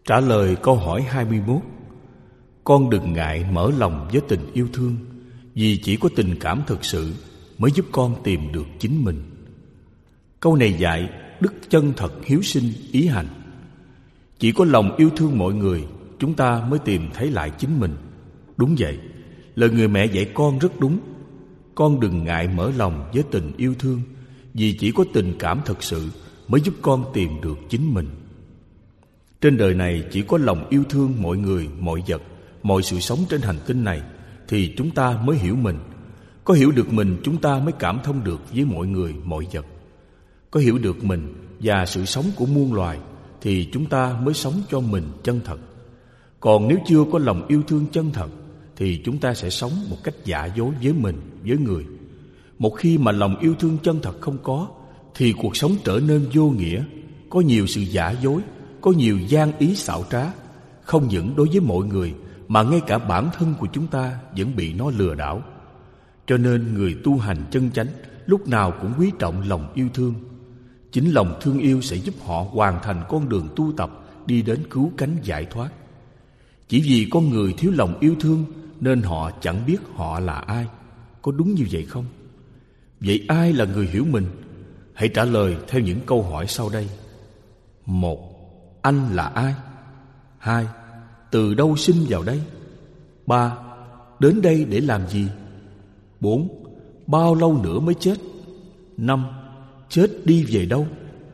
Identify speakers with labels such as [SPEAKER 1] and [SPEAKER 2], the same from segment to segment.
[SPEAKER 1] Trả lời câu hỏi 21. Con đừng ngại mở lòng với tình yêu thương, vì chỉ có tình cảm thực sự mới giúp con tìm được chính mình. Câu này dạy đức chân thật, hiếu sinh, ý hành. Chỉ có lòng yêu thương mọi người, chúng ta mới tìm thấy lại chính mình. Đúng vậy, lời người mẹ dạy con rất đúng. Con đừng ngại mở lòng với tình yêu thương, vì chỉ có tình cảm thật sự mới giúp con tìm được chính mình. Trên đời này chỉ có lòng yêu thương mọi người, mọi vật, mọi sự sống trên hành tinh này, thì chúng ta mới hiểu mình. Có hiểu được mình, chúng ta mới cảm thông được với mọi người, mọi vật. Có hiểu được mình và sự sống của muôn loài, thì chúng ta mới sống cho mình chân thật. Còn nếu chưa có lòng yêu thương chân thật, thì chúng ta sẽ sống một cách giả dối với mình, với người. Một khi mà lòng yêu thương chân thật không có, thì cuộc sống trở nên vô nghĩa. Có nhiều sự giả dối, có nhiều gian ý xảo trá, không những đối với mọi người, mà ngay cả bản thân của chúng ta vẫn bị nó lừa đảo. Cho nên người tu hành chân chánh lúc nào cũng quý trọng lòng yêu thương. Chính lòng thương yêu sẽ giúp họ hoàn thành con đường tu tập đi đến cứu cánh giải thoát. Chỉ vì con người thiếu lòng yêu thương nên họ chẳng biết họ là ai. Có đúng như vậy không? Vậy ai là người hiểu mình? Hãy trả lời theo những câu hỏi sau đây. 1. Anh là ai? 2. Từ đâu sinh vào đây? 3. Đến đây để làm gì? 4. Bao lâu nữa mới chết? 5. Chết đi về đâu?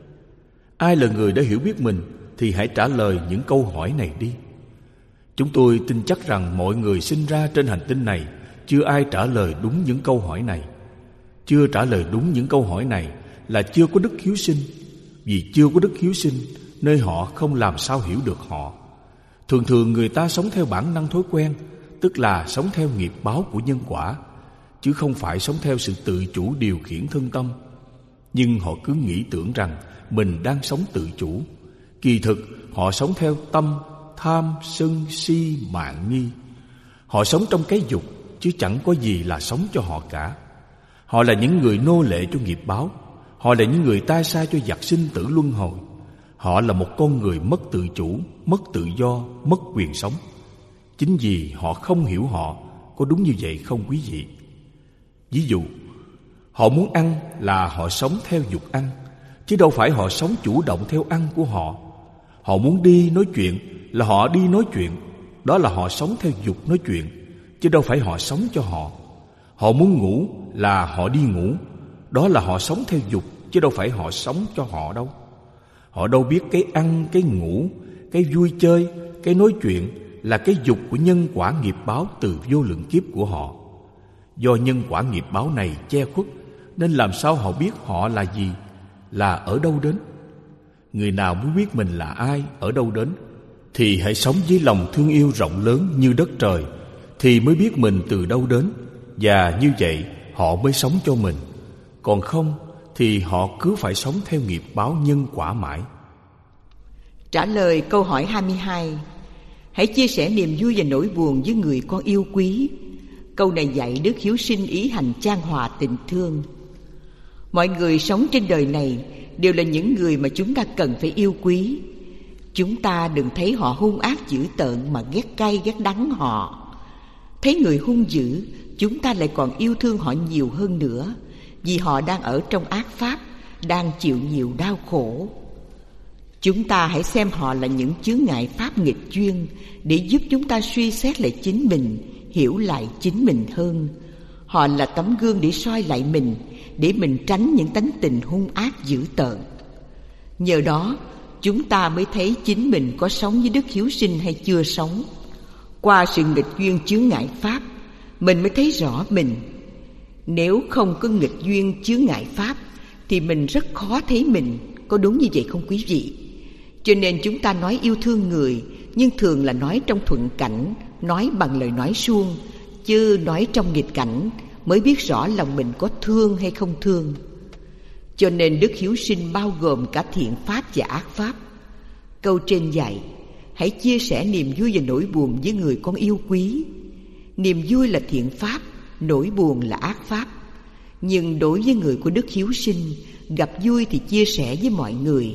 [SPEAKER 1] Ai là người đã hiểu biết mình thì hãy trả lời những câu hỏi này đi. Chúng tôi tin chắc rằng mọi người sinh ra trên hành tinh này chưa ai trả lời đúng những câu hỏi này. Chưa trả lời đúng những câu hỏi này là chưa có đức hiếu sinh. Vì chưa có đức hiếu sinh nên họ không làm sao hiểu được họ. Thường thường người ta sống theo bản năng thói quen, tức là sống theo nghiệp báo của nhân quả, chứ không phải sống theo sự tự chủ điều khiển thân tâm. Nhưng họ cứ nghĩ tưởng rằng mình đang sống tự chủ. Kỳ thực họ sống theo tâm, tham, sân, si, mạn, nghi. Họ sống trong cái dục, chứ chẳng có gì là sống cho họ cả. Họ là những người nô lệ cho nghiệp báo. Họ là những người tai sai cho giặc sinh tử luân hồi. Họ là một con người mất tự chủ, mất tự do, mất quyền sống. Chính vì họ không hiểu họ. Có đúng như vậy không quý vị? Ví dụ, họ muốn ăn là họ sống theo dục ăn, chứ đâu phải họ sống chủ động theo ăn của họ. Họ muốn đi nói chuyện là họ đi nói chuyện, đó là họ sống theo dục nói chuyện, chứ đâu phải họ sống cho họ. Họ muốn ngủ là họ đi ngủ, đó là họ sống theo dục, chứ đâu phải họ sống cho họ đâu. Họ đâu biết cái ăn, cái ngủ, cái vui chơi, cái nói chuyện là cái dục của nhân quả nghiệp báo từ vô lượng kiếp của họ. Do nhân quả nghiệp báo này che khuất, nên làm sao họ biết họ là gì, là ở đâu đến. Người nào muốn biết mình là ai, ở đâu đến, thì hãy sống với lòng thương yêu rộng lớn như đất trời, thì mới biết mình từ đâu đến, và như vậy họ mới sống cho mình. Còn không thì họ cứ phải sống theo nghiệp báo nhân quả mãi.
[SPEAKER 2] Trả lời câu hỏi 22. Hãy chia sẻ niềm vui và nỗi buồn với người con yêu quý. Câu này dạy đức hiếu sinh, ý hành, chan hòa, tình thương. Mọi người sống trên đời này đều là những người mà chúng ta cần phải yêu quý. Chúng ta đừng thấy họ hung ác dữ tợn mà ghét cay ghét đắng họ. Thấy người hung dữ, chúng ta lại còn yêu thương họ nhiều hơn nữa, vì họ đang ở trong ác pháp, đang chịu nhiều đau khổ. Chúng ta hãy xem họ là những chướng ngại pháp nghịch duyên, để giúp chúng ta suy xét lại chính mình, hiểu lại chính mình hơn. Họ là tấm gương để soi lại mình, để mình tránh những tánh tình hung ác dữ tợn. Nhờ đó, chúng ta mới thấy chính mình có sống với đức hiếu sinh hay chưa sống. Qua sự nghịch duyên chướng ngại pháp, mình mới thấy rõ mình. Nếu không có nghịch duyên chướng ngại pháp, thì mình rất khó thấy mình. Có đúng như vậy không quý vị? Cho nên chúng ta nói yêu thương người, nhưng thường là nói trong thuận cảnh, nói bằng lời nói suông, chứ nói trong nghịch cảnh mới biết rõ lòng mình có thương hay không thương. Cho nên đức hiếu sinh bao gồm cả thiện pháp và ác pháp. Câu trên dạy, hãy chia sẻ niềm vui và nỗi buồn với người con yêu quý. Niềm vui là thiện pháp, nỗi buồn là ác pháp. Nhưng đối với người của đức hiếu sinh, gặp vui thì chia sẻ với mọi người,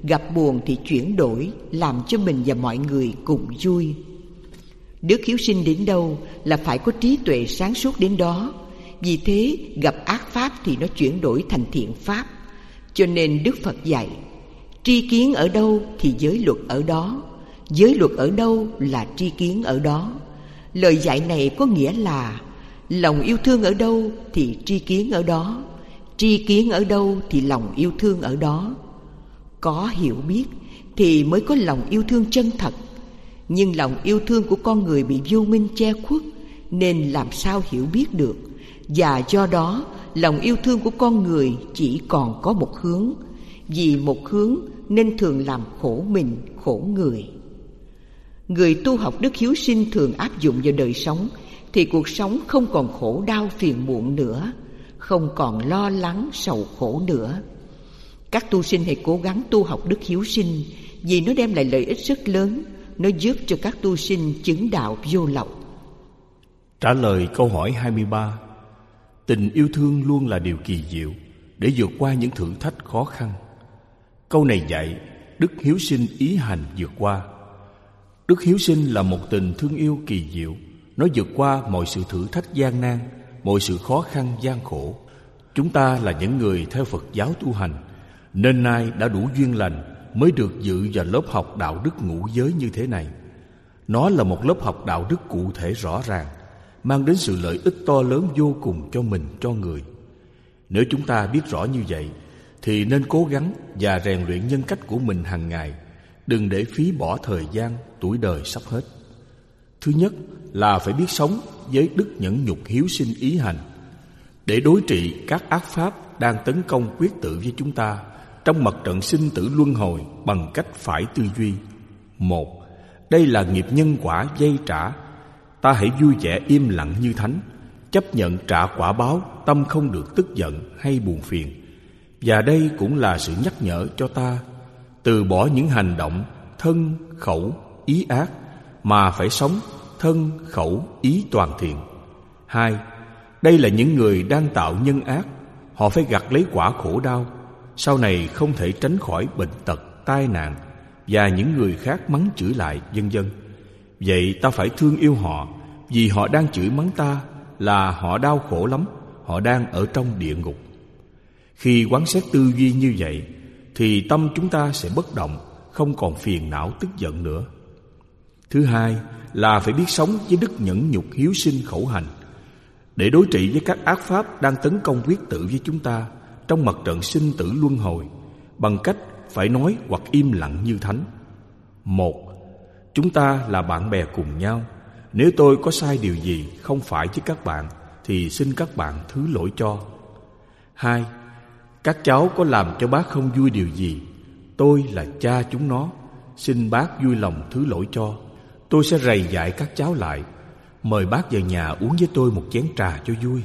[SPEAKER 2] gặp buồn thì chuyển đổi, làm cho mình và mọi người cùng vui. Đức hiếu sinh đến đâu là phải có trí tuệ sáng suốt đến đó. Vì thế gặp ác pháp thì nó chuyển đổi thành thiện pháp. Cho nên Đức Phật dạy, tri kiến ở đâu thì giới luật ở đó, giới luật ở đâu là tri kiến ở đó. Lời dạy này có nghĩa là lòng yêu thương ở đâu thì tri kiến ở đó, tri kiến ở đâu thì lòng yêu thương ở đó. Có hiểu biết thì mới có lòng yêu thương chân thật. Nhưng lòng yêu thương của con người bị vô minh che khuất, nên làm sao hiểu biết được. Và do đó lòng yêu thương của con người chỉ còn có một hướng. Vì một hướng nên thường làm khổ mình, khổ người. Người tu học đức hiếu sinh thường áp dụng vào đời sống thì cuộc sống không còn khổ đau phiền muộn nữa, không còn lo lắng sầu khổ nữa. Các tu sinh hãy cố gắng tu học đức hiếu sinh, vì nó đem lại lợi ích rất lớn. Nó giúp cho các tu sinh chứng đạo vô lậu.
[SPEAKER 1] Trả lời câu hỏi 23. Tình yêu thương luôn là điều kỳ diệu để vượt qua những thử thách khó khăn. Câu này dạy đức hiếu sinh ý hành vượt qua. Đức hiếu sinh là một tình thương yêu kỳ diệu. Nó vượt qua mọi sự thử thách gian nan, mọi sự khó khăn gian khổ. Chúng ta là những người theo Phật giáo tu hành, nên nay đã đủ duyên lành mới được dự vào lớp học đạo đức ngũ giới như thế này. Nó là một lớp học đạo đức cụ thể rõ ràng, mang đến sự lợi ích to lớn vô cùng cho mình, cho người. Nếu chúng ta biết rõ như vậy thì nên cố gắng và rèn luyện nhân cách của mình hàng ngày, đừng để phí bỏ thời gian, tuổi đời sắp hết. Thứ nhất là phải biết sống với đức nhẫn nhục hiếu sinh ý hành để đối trị các ác pháp đang tấn công quyết tử với chúng ta trong mặt trận sinh tử luân hồi bằng cách phải tư duy. Một, đây là nghiệp nhân quả dây trả. Ta hãy vui vẻ im lặng như thánh, chấp nhận trả quả báo, tâm không được tức giận hay buồn phiền. Và đây cũng là sự nhắc nhở cho ta từ bỏ những hành động thân, khẩu, ý ác, mà phải sống thân, khẩu, ý toàn thiện. Hai, đây là những người đang tạo nhân ác. Họ phải gặt lấy quả khổ đau, sau này không thể tránh khỏi bệnh tật, tai nạn và những người khác mắng chửi lại, vân vân. Vậy ta phải thương yêu họ, vì họ đang chửi mắng ta là họ đau khổ lắm, họ đang ở trong địa ngục. Khi quán xét tư duy như vậy thì tâm chúng ta sẽ bất động, không còn phiền não tức giận nữa. Thứ hai là phải biết sống với đức nhẫn nhục hiếu sinh khẩu hành để đối trị với các ác pháp đang tấn công quyết tử với chúng ta trong mặt trận sinh tử luân hồi bằng cách phải nói hoặc im lặng như thánh. Một, chúng ta là bạn bè cùng nhau. Nếu tôi có sai điều gì không phải với các bạn thì xin các bạn thứ lỗi cho. Hai, các cháu có làm cho bác không vui điều gì, tôi là cha chúng nó, xin bác vui lòng thứ lỗi cho. Tôi sẽ rầy dạy các cháu lại, mời bác vào nhà uống với tôi một chén trà cho vui.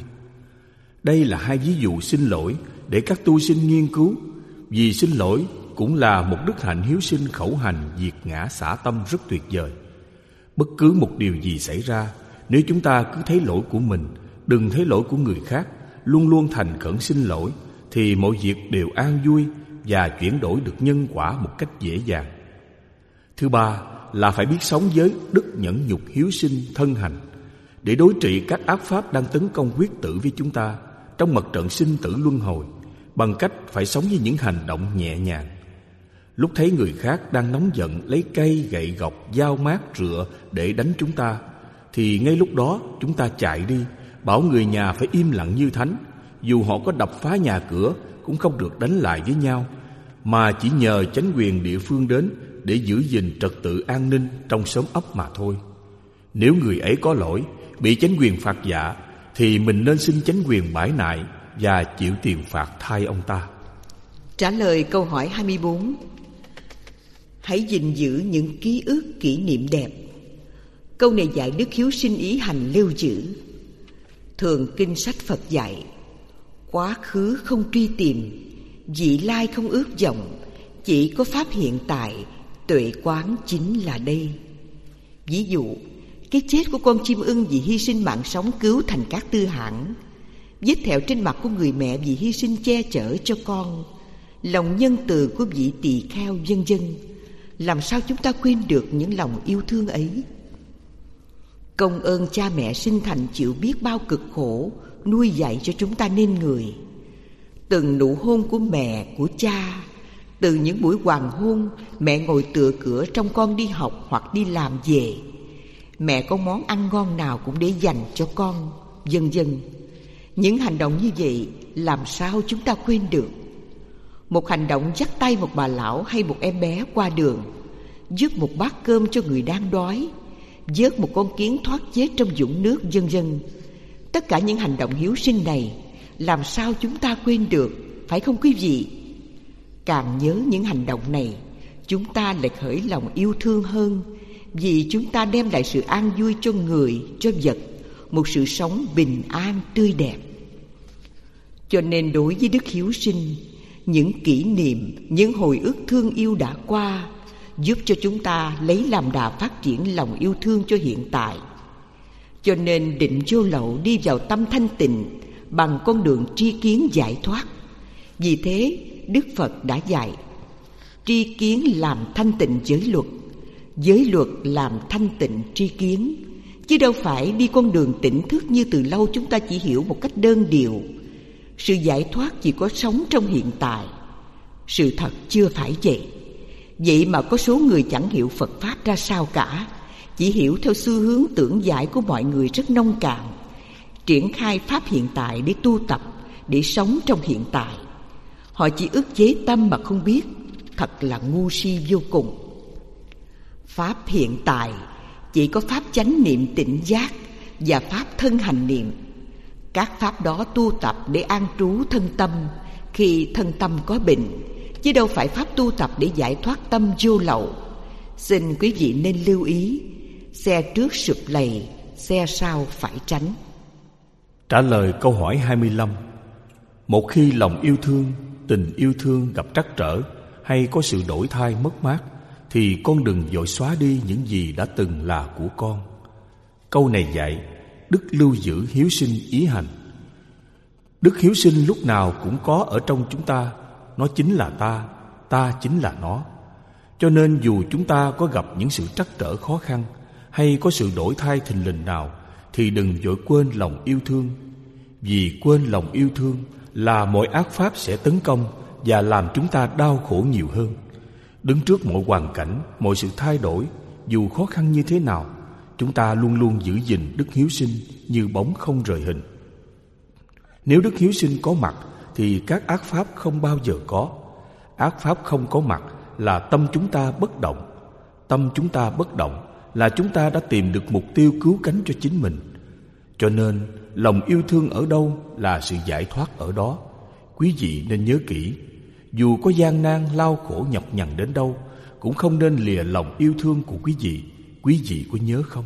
[SPEAKER 1] Đây là hai ví dụ xin lỗi để các tu sinh nghiên cứu, vì xin lỗi cũng là một đức hạnh hiếu sinh khẩu hành diệt ngã xả tâm rất tuyệt vời. Bất cứ một điều gì xảy ra, nếu chúng ta cứ thấy lỗi của mình, đừng thấy lỗi của người khác, luôn luôn thành khẩn xin lỗi, thì mọi việc đều an vui và chuyển đổi được nhân quả một cách dễ dàng. Thứ ba là phải biết sống với đức nhẫn nhục hiếu sinh thân hành để đối trị các ác pháp đang tấn công quyết tử với chúng ta trong mặt trận sinh tử luân hồi bằng cách phải sống với những hành động nhẹ nhàng. Lúc thấy người khác đang nóng giận lấy cây, gậy gộc, dao mát, rựa để đánh chúng ta thì ngay lúc đó chúng ta chạy đi, bảo người nhà phải im lặng như thánh. Dù họ có đập phá nhà cửa cũng không được đánh lại với nhau, mà chỉ nhờ chánh quyền địa phương đến để giữ gìn trật tự an ninh trong xóm ấp mà thôi. Nếu người ấy có lỗi, bị chánh quyền phạt vạ, thì mình nên xin chánh quyền bãi nại và chịu tiền phạt thay ông ta.
[SPEAKER 2] Trả lời câu hỏi 24. Hãy gìn giữ những ký ức kỷ niệm đẹp. Câu này dạy đức hiếu sinh ý hành lưu giữ. Thường kinh sách Phật dạy, quá khứ không truy tìm, vị lai không ước vọng, chỉ có pháp hiện tại, tuệ quán chính là đây. Ví dụ, cái chết của con chim ưng vì hy sinh mạng sống cứu thành các tư hãng, vết thẹo trên mặt của người mẹ vì hy sinh che chở cho con, lòng nhân từ của vị tỳ kheo, vân vân. Làm sao chúng ta quên được những lòng yêu thương ấy? Công ơn cha mẹ sinh thành chịu biết bao cực khổ nuôi dạy cho chúng ta nên người. Từng nụ hôn của mẹ, của cha, từ những buổi hoàng hôn mẹ ngồi tựa cửa trông con đi học hoặc đi làm về. Mẹ có món ăn ngon nào cũng để dành cho con, vân vân. Những hành động như vậy làm sao chúng ta quên được? Một hành động dắt tay một bà lão hay một em bé qua đường, dứt một bát cơm cho người đang đói, vớt một con kiến thoát chết trong vũng nước, vân vân. Tất cả những hành động hiếu sinh này làm sao chúng ta quên được, phải không quý vị? Càng nhớ những hành động này, chúng ta lại khởi lòng yêu thương hơn, vì chúng ta đem lại sự an vui cho người, cho vật, một sự sống bình an, tươi đẹp. Cho nên đối với đức hiếu sinh, những kỷ niệm, những hồi ức thương yêu đã qua giúp cho chúng ta lấy làm đà phát triển lòng yêu thương cho hiện tại. Cho nên định vô lậu đi vào tâm thanh tịnh bằng con đường tri kiến giải thoát. Vì thế Đức Phật đã dạy tri kiến làm thanh tịnh giới luật làm thanh tịnh tri kiến, chứ đâu phải đi con đường tỉnh thức như từ lâu chúng ta chỉ hiểu một cách đơn điệu. Sự giải thoát chỉ có sống trong hiện tại. Sự thật chưa phải vậy. Vậy mà có số người chẳng hiểu Phật Pháp ra sao cả, chỉ hiểu theo xu hướng tưởng giải của mọi người rất nông cạn, triển khai Pháp hiện tại để tu tập, để sống trong hiện tại. Họ chỉ ức chế tâm mà không biết, thật là ngu si vô cùng. Pháp hiện tại chỉ có Pháp chánh niệm tỉnh giác và Pháp thân hành niệm. Các Pháp đó tu tập để an trú thân tâm khi thân tâm có bệnh, chứ đâu phải Pháp tu tập để giải thoát tâm vô lậu. Xin quý vị nên lưu ý, xe trước sụp lầy, xe sau phải tránh.
[SPEAKER 1] Trả lời câu hỏi 25. Một khi lòng yêu thương, tình yêu thương gặp trắc trở hay có sự đổi thay mất mát, thì con đừng vội xóa đi những gì đã từng là của con. Câu này dạy đức lưu giữ hiếu sinh ý hành. Đức hiếu sinh lúc nào cũng có ở trong chúng ta. Nó chính là ta, ta chính là nó. Cho nên dù chúng ta có gặp những sự trắc trở khó khăn hay có sự đổi thay thình lình nào, thì đừng vội quên lòng yêu thương. Vì quên lòng yêu thương là mọi ác pháp sẽ tấn công và làm chúng ta đau khổ nhiều hơn. Đứng trước mọi hoàn cảnh, mọi sự thay đổi, dù khó khăn như thế nào, chúng ta luôn luôn giữ gìn đức hiếu sinh như bóng không rời hình. Nếu đức hiếu sinh có mặt thì các ác pháp không bao giờ có. Ác pháp không có mặt là tâm chúng ta bất động. Tâm chúng ta bất động là chúng ta đã tìm được mục tiêu cứu cánh cho chính mình. Cho nên lòng yêu thương ở đâu là sự giải thoát ở đó. Quý vị nên nhớ kỹ, dù có gian nan lao khổ nhọc nhằn đến đâu, cũng không nên lìa lòng yêu thương của quý vị. Quý vị có nhớ không?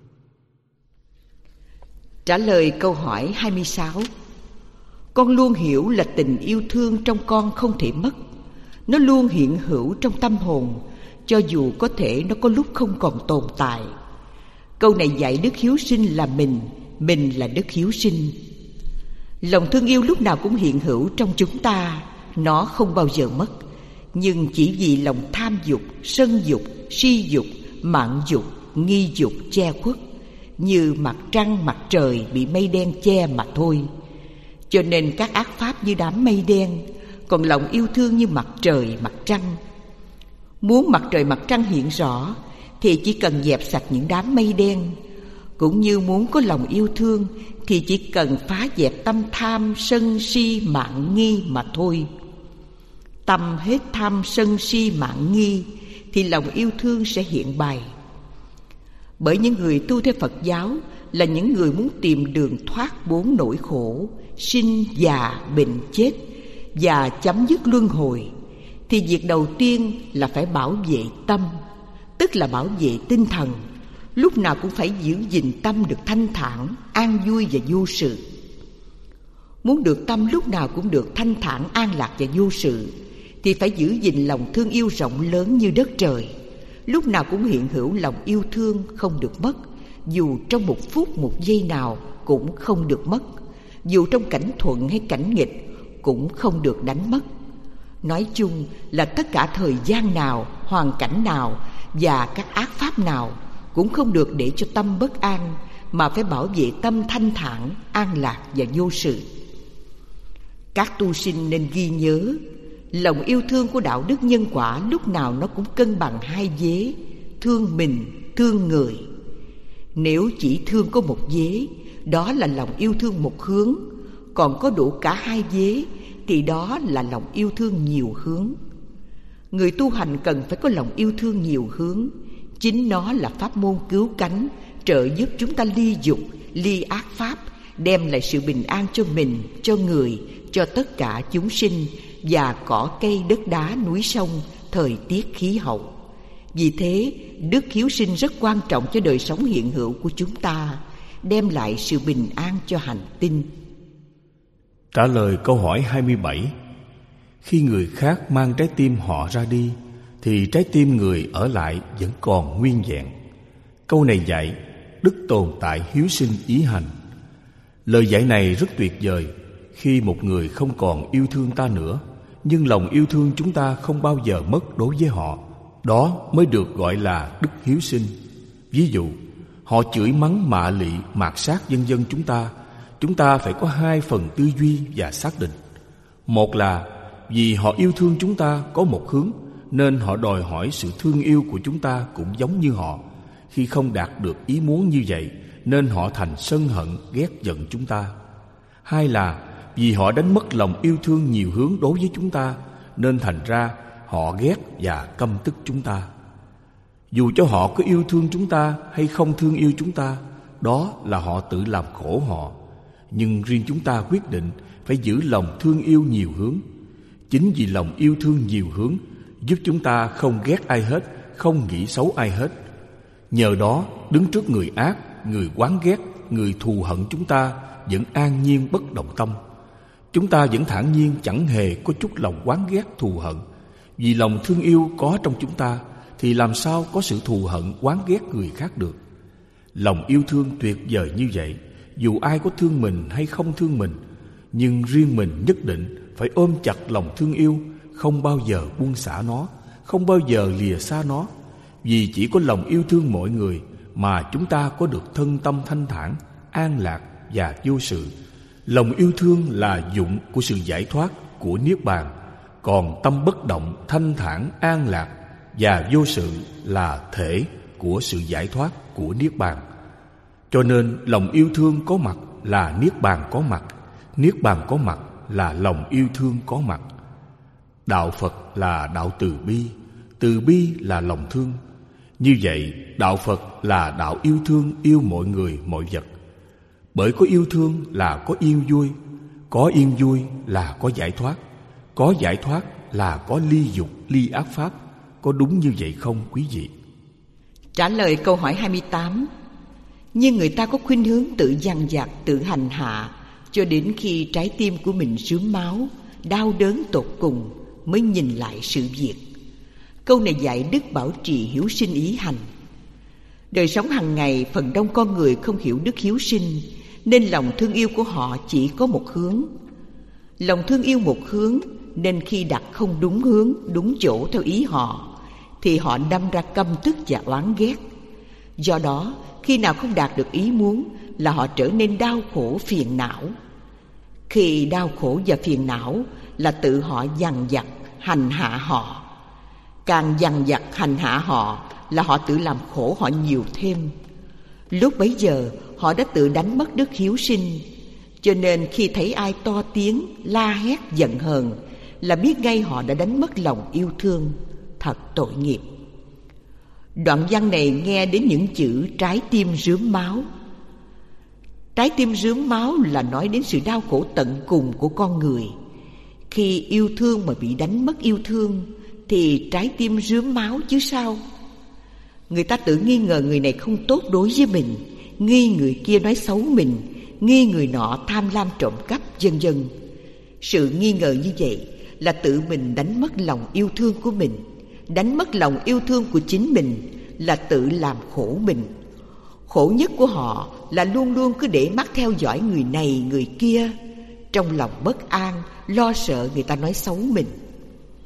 [SPEAKER 2] Trả lời câu hỏi 26. Con luôn hiểu là tình yêu thương trong con không thể mất. Nó luôn hiện hữu trong tâm hồn, cho dù có thể nó có lúc không còn tồn tại. Câu này dạy đức hiếu sinh là mình là đức hiếu sinh. Lòng thương yêu lúc nào cũng hiện hữu trong chúng ta, nó không bao giờ mất. Nhưng chỉ vì lòng tham dục, sân dục, si dục, mạn dục, nghi dục che khuất, như mặt trăng mặt trời bị mây đen che mà thôi. Cho nên các ác pháp như đám mây đen, còn lòng yêu thương như mặt trời mặt trăng. Muốn mặt trời mặt trăng hiện rõ thì chỉ cần dẹp sạch những đám mây đen. Cũng như muốn có lòng yêu thương thì chỉ cần phá dẹp tâm tham, sân si, mạn nghi mà thôi. Tâm hết tham, sân si, mạn nghi thì lòng yêu thương sẽ hiện bày. Bởi những người tu theo Phật giáo là những người muốn tìm đường thoát bốn nỗi khổ, sinh, già, bệnh, chết và chấm dứt luân hồi, thì việc đầu tiên là phải bảo vệ tâm, tức là bảo vệ tinh thần. Lúc nào cũng phải giữ gìn tâm được thanh thản, an vui và vô sự. Muốn được tâm lúc nào cũng được thanh thản, an lạc và vô sự, thì phải giữ gìn lòng thương yêu rộng lớn như đất trời. Lúc nào cũng hiện hữu lòng yêu thương không được mất, dù trong một phút một giây nào cũng không được mất. Dù trong cảnh thuận hay cảnh nghịch cũng không được đánh mất. Nói chung là tất cả thời gian nào, hoàn cảnh nào và các ác pháp nào cũng không được để cho tâm bất an, mà phải bảo vệ tâm thanh thản, an lạc và vô sự. Các tu sinh nên ghi nhớ, lòng yêu thương của đạo đức nhân quả lúc nào nó cũng cân bằng hai vế, thương mình, thương người. Nếu chỉ thương có một vế, đó là lòng yêu thương một hướng, còn có đủ cả hai vế thì đó là lòng yêu thương nhiều hướng. Người tu hành cần phải có lòng yêu thương nhiều hướng. Chính nó là pháp môn cứu cánh, trợ giúp chúng ta ly dục, ly ác pháp, đem lại sự bình an cho mình, cho người, cho tất cả chúng sinh và cỏ cây đất đá núi sông, thời tiết khí hậu. Vì thế, đức hiếu sinh rất quan trọng cho đời sống hiện hữu của chúng ta, đem lại sự bình an cho hành tinh.
[SPEAKER 1] Trả lời câu hỏi 27. Khi người khác mang trái tim họ ra đi, thì trái tim người ở lại vẫn còn nguyên vẹn. Câu này dạy đức tồn tại hiếu sinh ý hành. Lời dạy này rất tuyệt vời. Khi một người không còn yêu thương ta nữa, nhưng lòng yêu thương chúng ta không bao giờ mất đối với họ, đó mới được gọi là đức hiếu sinh. Ví dụ, họ chửi mắng mạ lị, mạt sát vân vân chúng ta phải có hai phần tư duy và xác định. Một là vì họ yêu thương chúng ta có một hướng, nên họ đòi hỏi sự thương yêu của chúng ta cũng giống như họ. Khi không đạt được ý muốn như vậy, nên họ thành sân hận, ghét giận chúng ta. Hai là vì họ đánh mất lòng yêu thương nhiều hướng đối với chúng ta, nên thành ra họ ghét và căm tức chúng ta. Dù cho họ có yêu thương chúng ta hay không thương yêu chúng ta, đó là họ tự làm khổ họ. Nhưng riêng chúng ta quyết định phải giữ lòng thương yêu nhiều hướng. Chính vì lòng yêu thương nhiều hướng giúp chúng ta không ghét ai hết, không nghĩ xấu ai hết. Nhờ đó, đứng trước người ác, người oán ghét, người thù hận chúng ta vẫn an nhiên bất động tâm. Chúng ta vẫn thản nhiên, chẳng hề có chút lòng oán ghét thù hận. Vì lòng thương yêu có trong chúng ta, thì làm sao có sự thù hận oán ghét người khác được. Lòng yêu thương tuyệt vời như vậy, dù ai có thương mình hay không thương mình, nhưng riêng mình nhất định phải ôm chặt lòng thương yêu, không bao giờ buông xả nó, không bao giờ lìa xa nó. Vì chỉ có lòng yêu thương mọi người mà chúng ta có được thân tâm thanh thản, an lạc và vô sự. Lòng yêu thương là dụng của sự giải thoát, của niết bàn. Còn tâm bất động, thanh thản, an lạc và vô sự là thể của sự giải thoát, của niết bàn. Cho nên lòng yêu thương có mặt là niết bàn có mặt, niết bàn có mặt là lòng yêu thương có mặt. Đạo Phật là đạo từ bi là lòng thương. Như vậy, đạo Phật là đạo yêu thương, yêu mọi người, mọi vật. Bởi có yêu thương là có yên vui, có yên vui là có giải thoát là có ly dục, ly ác pháp. Có đúng như vậy không quý vị?
[SPEAKER 2] Trả lời câu hỏi 28. Nhưng người ta có khuynh hướng tự dằn vặt, tự hành hạ, cho đến khi trái tim của mình rướm máu, đau đớn tột cùng mới nhìn lại sự việc. Câu này dạy đức bảo trì hiếu sinh ý hành. Đời sống hàng ngày, phần đông con người không hiểu đức hiếu sinh, nên lòng thương yêu của họ chỉ có một hướng. Lòng thương yêu một hướng, nên khi đặt không đúng hướng, đúng chỗ theo ý họ, thì họ đâm ra căm tức và oán ghét. Do đó, khi nào không đạt được ý muốn là họ trở nên đau khổ phiền não. Khi đau khổ và phiền não là tự họ dằn vặt, hành hạ họ. Càng dằn vặt hành hạ họ là họ tự làm khổ họ nhiều thêm. Lúc bấy giờ họ đã tự đánh mất đức hiếu sinh. Cho nên khi thấy ai to tiếng, la hét, giận hờn là biết ngay họ đã đánh mất lòng yêu thương. Thật tội nghiệp. Đoạn văn này nghe đến những chữ trái tim rướm máu. Trái tim rướm máu là nói đến sự đau khổ tận cùng của con người. Khi yêu thương mà bị đánh mất yêu thương thì trái tim rướm máu chứ sao. Người ta tự nghi ngờ người này không tốt đối với mình, nghi người kia nói xấu mình, nghi người nọ tham lam trộm cắp, vân vân. Sự nghi ngờ như vậy là tự mình đánh mất lòng yêu thương của mình. Đánh mất lòng yêu thương của chính mình là tự làm khổ mình. Khổ nhất của họ là luôn luôn cứ để mắt theo dõi người này người kia, trong lòng bất an, lo sợ người ta nói xấu mình.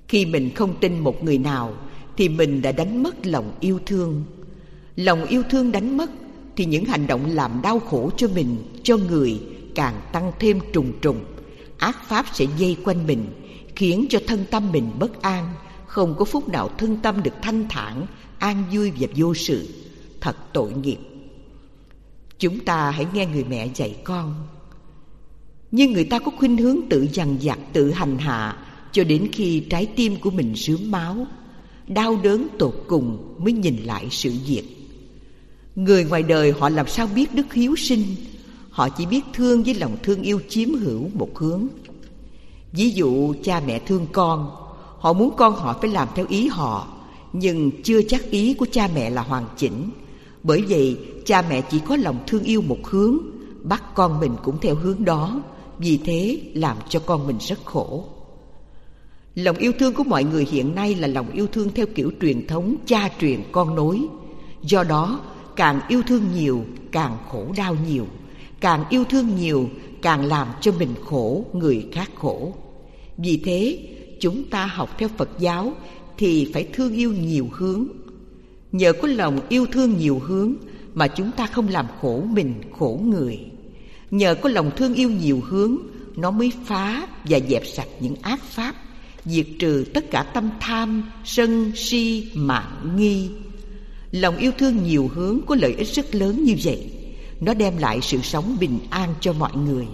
[SPEAKER 2] Khi mình không tin một người nào thì mình đã đánh mất lòng yêu thương. Lòng yêu thương đánh mất thì những hành động làm đau khổ cho mình, cho người càng tăng thêm trùng trùng. Ác pháp sẽ dây quanh mình, khiến cho thân tâm mình bất an. Không có phút nào thân tâm được thanh thản, an vui và vô sự. Thật tội nghiệp. Chúng ta hãy nghe người mẹ dạy con. Nhưng người ta có khuynh hướng tự dằn vặt, tự hành hạ, cho đến khi trái tim của mình rướm máu, đau đớn tột cùng mới nhìn lại sự việc. Người ngoài đời họ làm sao biết đức hiếu sinh? Họ chỉ biết thương với lòng thương yêu chiếm hữu một hướng. Ví dụ cha mẹ thương con, họ muốn con họ phải làm theo ý họ, nhưng chưa chắc ý của cha mẹ là hoàn chỉnh. Bởi vậy cha mẹ chỉ có lòng thương yêu một hướng, bắt con mình cũng theo hướng đó. Vì thế làm cho con mình rất khổ. Lòng yêu thương của mọi người hiện nay là lòng yêu thương theo kiểu truyền thống cha truyền con nối. Do đó càng yêu thương nhiều càng khổ đau nhiều, càng yêu thương nhiều càng làm cho mình khổ, người khác khổ. Vì thế chúng ta học theo Phật giáo thì phải thương yêu nhiều hướng. Nhờ có lòng yêu thương nhiều hướng mà chúng ta không làm khổ mình, khổ người. Nhờ có lòng thương yêu nhiều hướng, nó mới phá và dẹp sạch những ác pháp, diệt trừ tất cả tâm tham, sân, si, mạn, nghi. Lòng yêu thương nhiều hướng có lợi ích rất lớn như vậy. Nó đem lại sự sống bình an cho mọi người.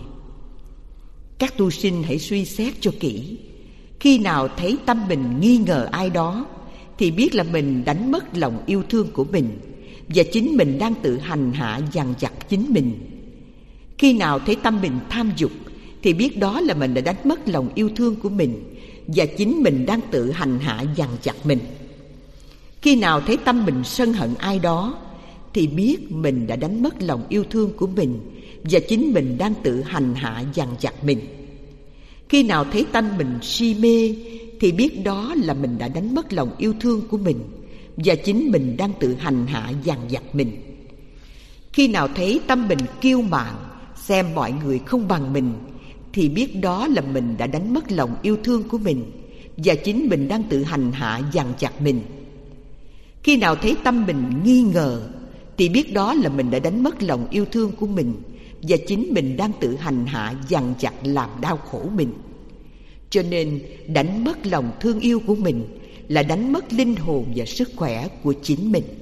[SPEAKER 2] Các tu sinh hãy suy xét cho kỹ. Khi nào thấy tâm mình nghi ngờ ai đó thì biết là mình đánh mất lòng yêu thương của mình, và chính mình đang tự hành hạ dằn vặt chính mình. Khi nào thấy tâm mình tham dục thì biết đó là mình đã đánh mất lòng yêu thương của mình, và chính mình đang tự hành hạ dằn vặt mình. Khi nào thấy tâm mình sân hận ai đó thì biết mình đã đánh mất lòng yêu thương của mình, và chính mình đang tự hành hạ dằn vặt mình. Khi nào thấy tâm mình si mê thì biết đó là mình đã đánh mất lòng yêu thương của mình, và chính mình đang tự hành hạ dằn vặt mình. Khi nào thấy tâm mình kiêu mạn, xem mọi người không bằng mình thì biết đó là mình đã đánh mất lòng yêu thương của mình, và chính mình đang tự hành hạ dằn vặt mình. Khi nào thấy tâm mình nghi ngờ thì biết đó là mình đã đánh mất lòng yêu thương của mình, và chính mình đang tự hành hạ dằn vặt làm đau khổ mình. Cho nên đánh mất lòng thương yêu của mình là đánh mất linh hồn và sức khỏe của chính mình.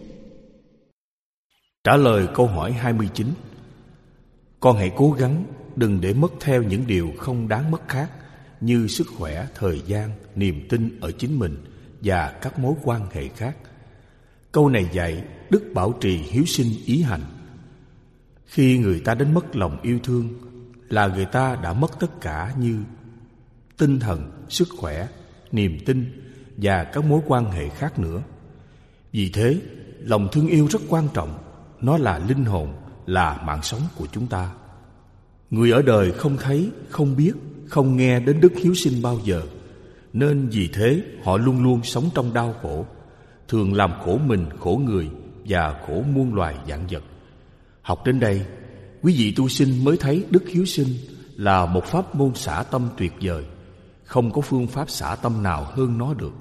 [SPEAKER 1] Trả lời câu hỏi 29. Con hãy cố gắng đừng để mất theo những điều không đáng mất khác, như sức khỏe, thời gian, niềm tin ở chính mình và các mối quan hệ khác. Câu này dạy đức bảo trì hiếu sinh ý hành. Khi người ta đánh mất lòng yêu thương là người ta đã mất tất cả như tinh thần, sức khỏe, niềm tin và các mối quan hệ khác nữa. Vì thế, lòng thương yêu rất quan trọng. Nó là linh hồn, là mạng sống của chúng ta. Người ở đời không thấy, không biết, không nghe đến đức hiếu sinh bao giờ, nên vì thế họ luôn luôn sống trong đau khổ, thường làm khổ mình, khổ người và khổ muôn loài vạn vật. Học đến đây, quý vị tu sinh mới thấy đức hiếu sinh là một pháp môn xả tâm tuyệt vời. Không có phương pháp xả tâm nào hơn nó được.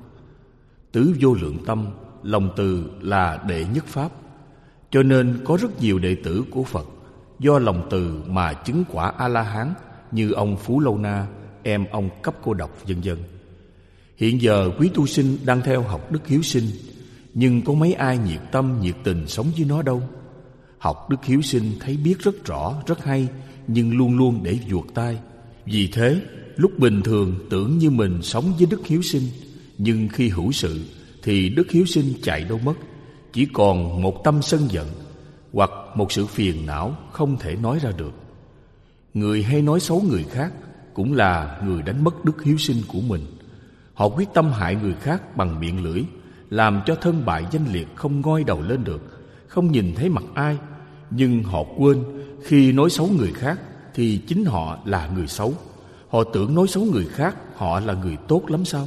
[SPEAKER 1] Tứ vô lượng tâm, lòng từ là đệ nhất pháp. Cho nên có rất nhiều đệ tử của Phật do lòng từ mà chứng quả A-la-hán, như ông Phú Lâu Na, em ông Cấp Cô Độc, vân vân. Hiện giờ quý tu sinh đang theo học đức hiếu sinh, nhưng có mấy ai nhiệt tâm, nhiệt tình sống với nó đâu. Học đức hiếu sinh thấy biết rất rõ, rất hay, nhưng luôn luôn để vuột tai. Vì thế, lúc bình thường tưởng như mình sống với đức hiếu sinh, nhưng khi hữu sự thì đức hiếu sinh chạy đâu mất. Chỉ còn một tâm sân giận hoặc một sự phiền não không thể nói ra được. Người hay nói xấu người khác cũng là người đánh mất đức hiếu sinh của mình. Họ quyết tâm hại người khác bằng miệng lưỡi, làm cho thân bại danh liệt, không ngoi đầu lên được, không nhìn thấy mặt ai. Nhưng họ quên khi nói xấu người khác thì chính họ là người xấu. Họ tưởng nói xấu người khác họ là người tốt lắm sao?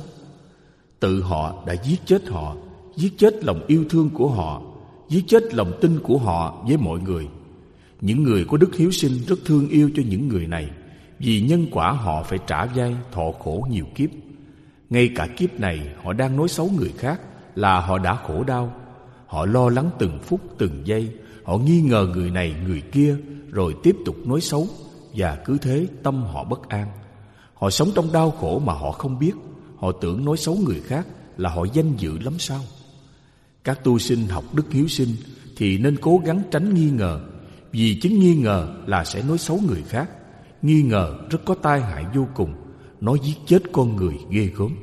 [SPEAKER 1] Tự họ đã giết chết họ, giết chết lòng yêu thương của họ, giết chết lòng tin của họ với mọi người. Những người có đức hiếu sinh rất thương yêu cho những người này, vì nhân quả họ phải trả vay thọ khổ nhiều kiếp. Ngay cả kiếp này họ đang nói xấu người khác là họ đã khổ đau. Họ lo lắng từng phút từng giây. Họ nghi ngờ người này người kia, rồi tiếp tục nói xấu, và cứ thế tâm họ bất an. Họ sống trong đau khổ mà họ không biết. Họ tưởng nói xấu người khác là họ danh dự lắm sao? Các tu sinh học đức hiếu sinh thì nên cố gắng tránh nghi ngờ, vì chính nghi ngờ là sẽ nói xấu người khác. Nghi ngờ rất có tai hại vô cùng, nó giết chết con người ghê gớm.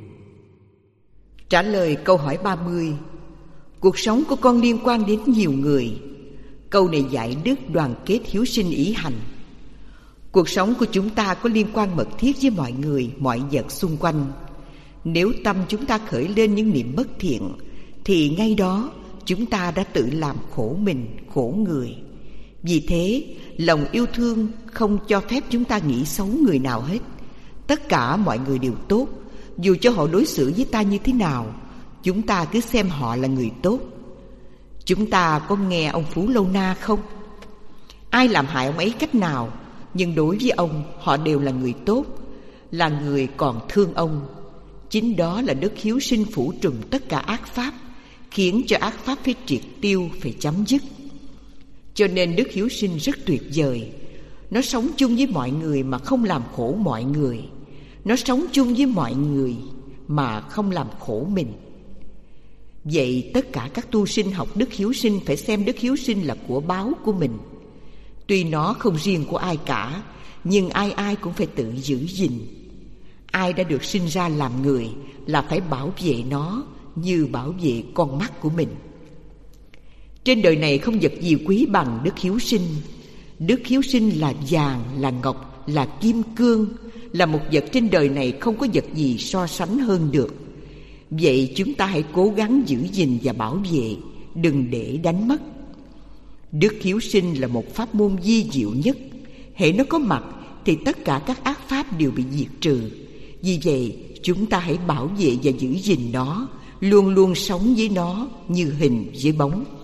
[SPEAKER 2] Trả lời câu hỏi 30. Cuộc sống của con liên quan đến nhiều người. Câu này dạy đức đoàn kết hiếu sinh ý hành. Cuộc sống của chúng ta có liên quan mật thiết với mọi người, mọi vật xung quanh. Nếu tâm chúng ta khởi lên những niệm bất thiện, thì ngay đó chúng ta đã tự làm khổ mình, khổ người. Vì thế, lòng yêu thương không cho phép chúng ta nghĩ xấu người nào hết. Tất cả mọi người đều tốt, dù cho họ đối xử với ta như thế nào, chúng ta cứ xem họ là người tốt. Chúng ta có nghe ông Phú Lâu Na không? Ai làm hại ông ấy cách nào, nhưng đối với ông, họ đều là người tốt, là người còn thương ông. Chính đó là đức hiếu sinh phủ trùm tất cả ác pháp, khiến cho ác pháp phải triệt tiêu, phải chấm dứt. Cho nên đức hiếu sinh rất tuyệt vời. Nó sống chung với mọi người mà không làm khổ mọi người. Nó sống chung với mọi người mà không làm khổ mình. Vậy tất cả các tu sinh học đức hiếu sinh phải xem đức hiếu sinh là của báu của mình. Tuy nó không riêng của ai cả, nhưng ai ai cũng phải tự giữ gìn. Ai đã được sinh ra làm người là phải bảo vệ nó như bảo vệ con mắt của mình. Trên đời này không vật gì quý bằng đức hiếu sinh. Đức hiếu sinh là vàng, là ngọc, là kim cương, là một vật trên đời này không có vật gì so sánh hơn được. Vậy chúng ta hãy cố gắng giữ gìn và bảo vệ, đừng để đánh mất. Đức hiếu sinh là một pháp môn vi diệu nhất. Hễ nó có mặt thì tất cả các ác pháp đều bị diệt trừ. Vì vậy chúng ta hãy bảo vệ và giữ gìn nó, luôn luôn sống với nó như hình với bóng.